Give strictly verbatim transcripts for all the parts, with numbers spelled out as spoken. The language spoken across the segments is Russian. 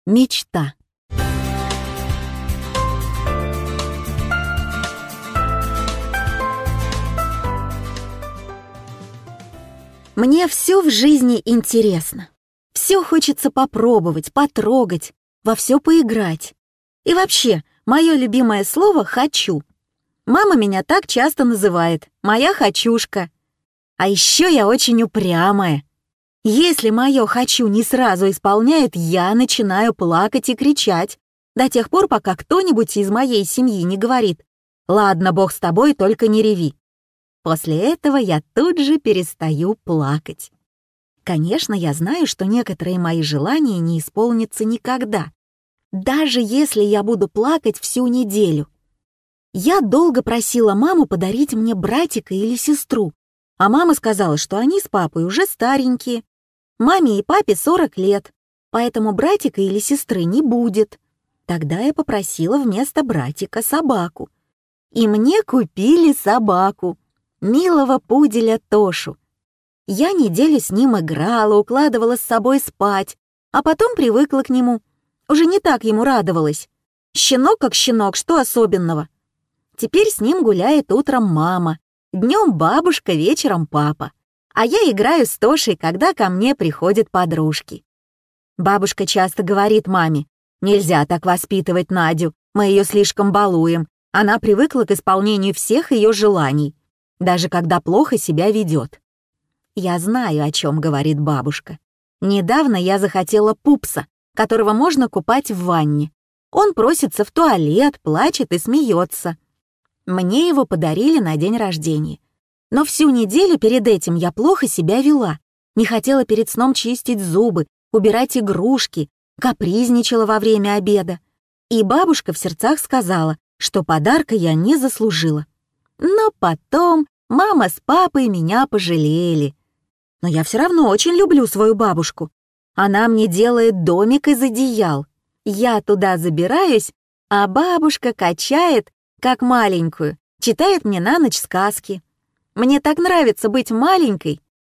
Мечта. Мне все в жизни интересно. Все хочется попробовать, потрогать, во все поиграть. И вообще, мое любимое слово «хочу». Мама меня так часто называет «моя хочушка». А еще я очень упрямая. Если мое «хочу» не сразу исполняют, я начинаю плакать и кричать до тех пор, пока кто-нибудь из моей семьи не говорит: «Ладно, Бог с тобой, только не реви». После этого я тут же перестаю плакать. Конечно, я знаю, что некоторые мои желания не исполнятся никогда, даже если я буду плакать всю неделю. Я долго просила маму подарить мне братика или сестру, а мама сказала, что они с папой уже старенькие. Маме и папе сорок лет, поэтому братика или сестры не будет. Тогда я попросила вместо братика собаку. И мне купили собаку, милого пуделя Тошу. Я неделю с ним играла, укладывала с собой спать, а потом привыкла к нему. Уже не так ему радовалась. Щенок как щенок, что особенного? Теперь с ним гуляет утром мама, днем бабушка, вечером папа. А я играю с Тошей, когда ко мне приходят подружки. Бабушка часто говорит маме: «Нельзя так воспитывать Надю, мы ее слишком балуем. Она привыкла к исполнению всех ее желаний, даже когда плохо себя ведет». Я знаю, о чем говорит бабушка. Недавно я захотела пупса, которого можно купать в ванне. Он просится в туалет, плачет и смеется. Мне его подарили на день рождения. Но всю неделю перед этим я плохо себя вела, не хотела перед сном чистить зубы, убирать игрушки, капризничала во время обеда. И бабушка в сердцах сказала, что подарка я не заслужила. Но потом мама с папой меня пожалели. Но я все равно очень люблю свою бабушку. Она мне делает домик из одеял. Я туда забираюсь, а бабушка качает, как маленькую, читает мне на ночь сказки. Мне так нравится быть маленькой.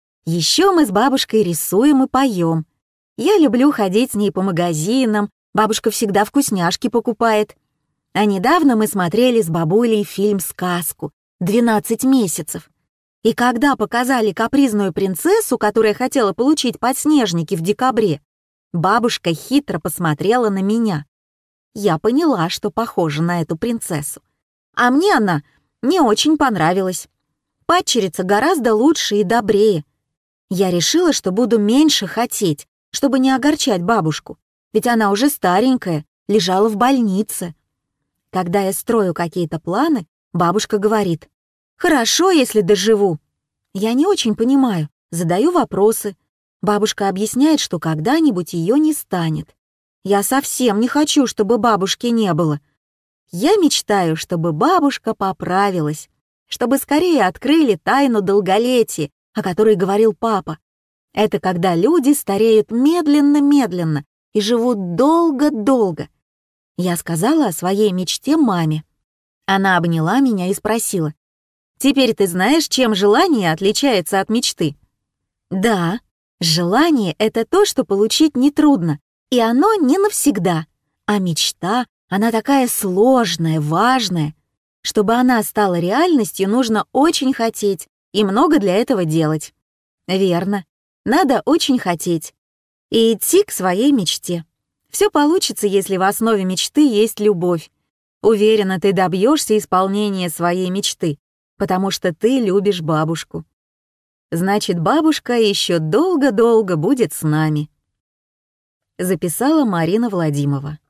Еще мы с бабушкой рисуем и поем. Я люблю ходить с ней по магазинам, бабушка всегда вкусняшки покупает. А недавно мы смотрели с бабулей фильм «Сказку» «двенадцать месяцев». И когда показали капризную принцессу, которая хотела получить подснежники в декабре, бабушка хитро посмотрела на меня. Я поняла, что похожа на эту принцессу. А мне она не очень понравилась. Падчерица гораздо лучше и добрее. Я решила, что буду меньше хотеть, чтобы не огорчать бабушку, ведь она уже старенькая, лежала в больнице. Когда я строю какие-то планы, бабушка говорит: «Хорошо, если доживу». Я не очень понимаю, задаю вопросы. Бабушка объясняет, что когда-нибудь ее не станет. Я совсем не хочу, чтобы бабушки не было. Я мечтаю, чтобы бабушка поправилась, чтобы скорее открыли тайну долголетия, о которой говорил папа. Это когда люди стареют медленно-медленно и живут долго-долго. Я сказала о своей мечте маме. Она обняла меня и спросила: «Теперь ты знаешь, чем желание отличается от мечты?» Да, желание — это то, что получить нетрудно, и оно не навсегда. А мечта, она такая сложная, важная. Чтобы она стала реальностью, нужно очень хотеть и много для этого делать. Верно, надо очень хотеть и идти к своей мечте. Все получится, если в основе мечты есть любовь. Уверена, ты добьешься исполнения своей мечты, потому что ты любишь бабушку. Значит, бабушка еще долго-долго будет с нами. Записала Марина Владимирова.